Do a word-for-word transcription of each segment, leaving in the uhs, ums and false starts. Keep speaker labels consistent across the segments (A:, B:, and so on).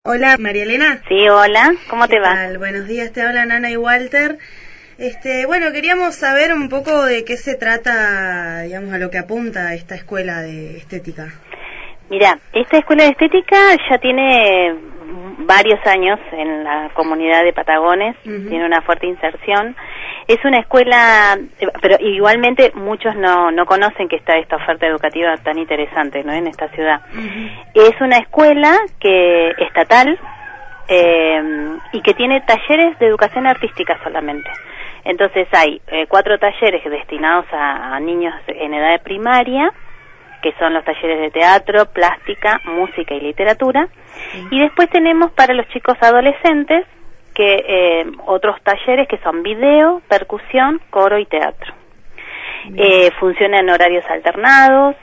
A: Hola, María Elena.
B: Sí, hola, ¿cómo te va?
A: Tal? Buenos días, te hablan Ana y Walter. Este, bueno, queríamos saber un poco de qué se trata, digamos, a lo que apunta esta escuela de estética.
B: Mira, esta escuela de estética ya tiene varios años en la comunidad de Patagones, uh-huh. Tiene una fuerte inserción. Es una escuela, pero igualmente muchos no, no conocen que está esta oferta educativa tan interesante, ¿no? En esta ciudad. Uh-huh. Es una escuela que estatal eh, y que tiene talleres de educación artística solamente. Entonces hay eh, cuatro talleres destinados a, a niños en edad de primaria, que son los talleres de teatro, plástica, música y literatura. Sí. Y después tenemos para los chicos adolescentes que eh, otros talleres que son video, percusión, coro y teatro. Eh, funcionan en horarios alternados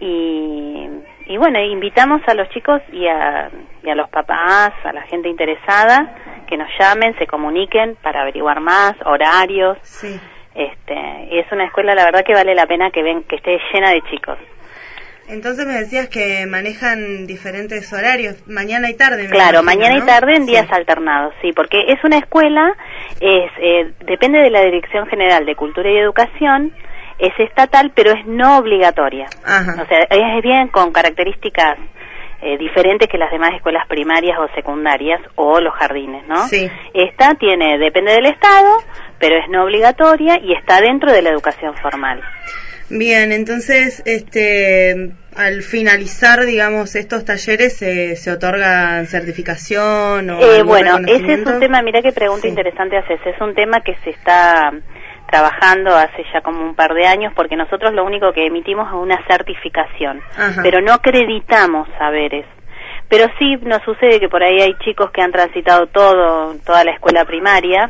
B: y, y bueno, invitamos a los chicos y a, y a los papás, a la gente interesada, que nos llamen, se comuniquen para averiguar más, horarios.
A: Sí.
B: Este, y es una escuela, la verdad, que vale la pena que ven, que esté llena de chicos.
A: Entonces me decías que manejan diferentes horarios, mañana y tarde.
B: Claro,
A: imagino,
B: mañana
A: ¿no?
B: y tarde en días
A: sí.
B: alternados, sí, porque es una escuela, es eh, depende de la Dirección General de Cultura y Educación, es estatal, pero es no obligatoria.
A: Ajá.
B: O sea, es bien con características eh, diferentes que las demás escuelas primarias o secundarias o los jardines, ¿no?
A: Sí.
B: Esta tiene, depende del Estado, pero es no obligatoria y está dentro de la educación formal.
A: Bien, entonces, este, al finalizar, digamos, estos talleres, ¿se, se otorga certificación o
B: eh,
A: algún
B: Bueno, ese es
A: reconocimiento?
B: un tema, mira qué pregunta sí. interesante haces, es un tema que se está trabajando hace ya como un par de años, porque nosotros lo único que emitimos es una certificación,
A: Ajá.
B: pero no acreditamos saberes. Pero sí nos sucede que por ahí hay chicos que han transitado todo, toda la escuela primaria,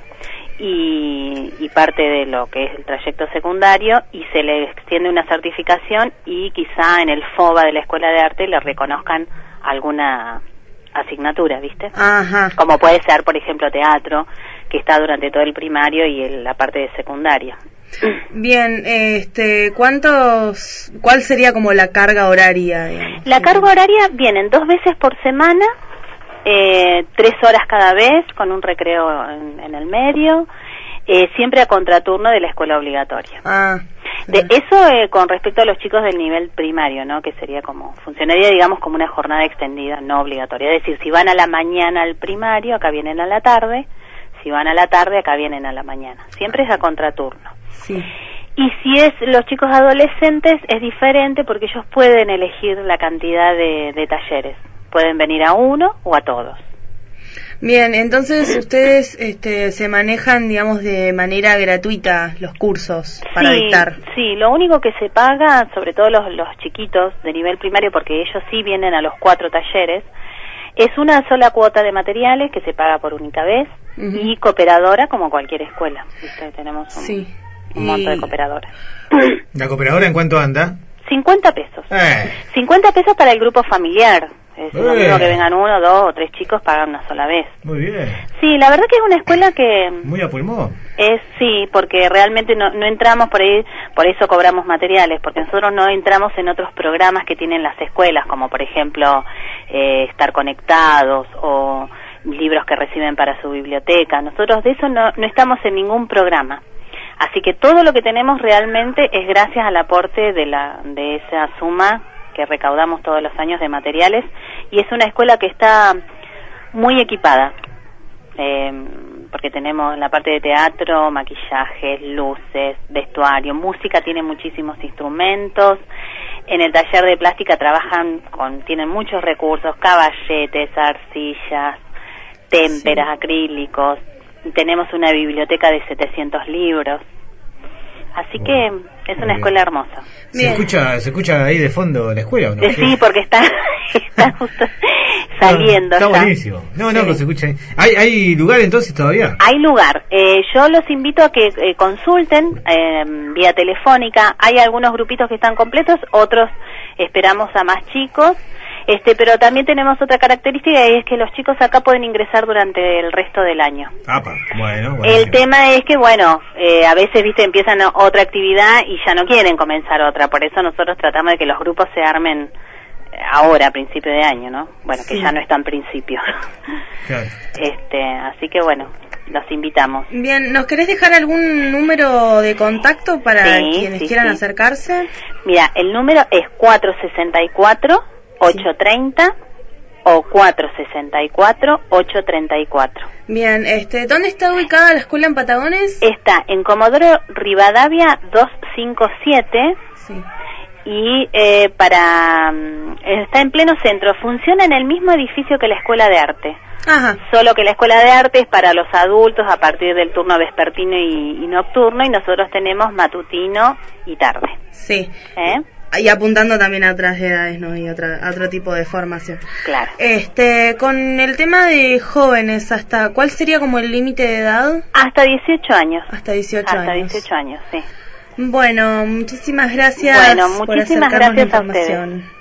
B: Y, y parte de lo que es el trayecto secundario y se le extiende una certificación y quizá en el FOBA de la Escuela de Arte le reconozcan alguna asignatura, ¿viste?
A: Ajá.
B: Como puede ser, por ejemplo, teatro, que está durante todo el primario y el, la parte de secundaria.
A: Bien, este, ¿cuántos, cuál sería como la carga horaria, digamos?
B: La carga horaria vienen dos veces por semana. Eh, tres horas cada vez, con un recreo en, en el medio, eh, siempre a contraturno de la escuela obligatoria.
A: Ah,
B: de eso eh, con respecto a los chicos del nivel primario, ¿no? Que sería como, funcionaría, digamos, como una jornada extendida, no obligatoria. Es decir, si van a la mañana al primario, acá vienen a la tarde, si van a la tarde, acá vienen a la mañana. Siempre es a contraturno.
A: Sí.
B: Y si es los chicos adolescentes, es diferente porque ellos pueden elegir la cantidad de, de talleres. Pueden venir a uno o a todos.
A: Bien, entonces ustedes este, se manejan, digamos, de manera gratuita los cursos para
B: sí,
A: dictar.
B: Sí, lo único que se paga, sobre todo los, los chiquitos de nivel primario, porque ellos sí vienen a los cuatro talleres, es una sola cuota de materiales que se paga por única vez, uh-huh. Y cooperadora como cualquier escuela. ¿Viste? Tenemos un,
A: sí.
B: un
A: y...
B: monto de cooperadoras.
C: ¿La cooperadora en cuánto anda?
B: cincuenta pesos.
C: Eh.
B: cincuenta pesos para el grupo familiar. Es
C: eh.
B: lo mismo que vengan uno, dos o tres chicos, pagan una sola vez.
C: Muy bien.
B: Sí, la verdad que es una escuela que...
C: Muy a pulmón.
B: Es, sí, porque realmente no, no entramos por ahí, por eso cobramos materiales, porque nosotros no entramos en otros programas que tienen las escuelas, como por ejemplo eh, estar conectados o libros que reciben para su biblioteca. Nosotros de eso no, no estamos en ningún programa. Así que todo lo que tenemos realmente es gracias al aporte de la de esa suma que recaudamos todos los años de materiales, y es una escuela que está muy equipada, eh, porque tenemos en la parte de teatro, maquillajes, luces, vestuario, música, tiene muchísimos instrumentos. En el taller de plástica trabajan con, tienen muchos recursos, caballetes, arcillas, témperas, sí. acrílicos. Tenemos una biblioteca de setecientos libros. Así bueno, que es una bien. escuela hermosa.
C: ¿Se escucha, ¿Se escucha ahí de fondo la escuela o no?
B: Sí, sí, porque está, está justo saliendo.
C: Está
B: ya.
C: buenísimo. No, no,
B: sí.
C: pero se escucha ahí. ¿Hay, ¿Hay lugar entonces todavía?
B: Hay lugar. Eh, yo los invito a que eh, consulten eh, vía telefónica. Hay algunos grupitos que están completos, otros esperamos a más chicos. Este, pero también tenemos otra característica, y es que los chicos acá pueden ingresar durante el resto del año.
C: Apa, bueno, bueno.
B: El tema es que, bueno, eh, a veces, viste, empiezan otra actividad y ya no quieren comenzar otra. Por eso nosotros tratamos de que los grupos se armen ahora, a principio de año, ¿no? Bueno,
A: Sí.
B: que ya no es tan principio.
C: Claro.
B: Este, así que bueno, los invitamos.
A: Bien, ¿nos querés dejar algún número de contacto para
B: Sí,
A: quienes
B: sí,
A: quieran
B: sí.
A: acercarse?
B: Mira, el número es cuatro sesenta y cuatro, ochocientos treinta o cuatro sesenta y cuatro, ochocientos treinta y cuatro.
A: Bien, este, ¿dónde está ubicada la escuela en Patagones?
B: Está en Comodoro Rivadavia doscientos cincuenta y siete
A: Sí.
B: y eh, para mm, está en pleno centro. Funciona en el mismo edificio que la Escuela de Arte.
A: Ajá.
B: Solo que la Escuela de Arte es para los adultos a partir del turno vespertino y, y nocturno, y nosotros tenemos matutino y tarde.
A: Sí.
B: ¿Eh?
A: Y apuntando también a otras edades, ¿no? Y otra, a otro tipo de formación.
B: Claro.
A: Este, con el tema de jóvenes, ¿hasta cuál sería como el límite de edad?
B: Hasta dieciocho años.
A: Hasta dieciocho
B: Hasta
A: años.
B: dieciocho años, sí.
A: Bueno, muchísimas gracias
B: Bueno,
A: por
B: muchísimas
A: acercarnos la
B: gracias a ustedes.
A: información.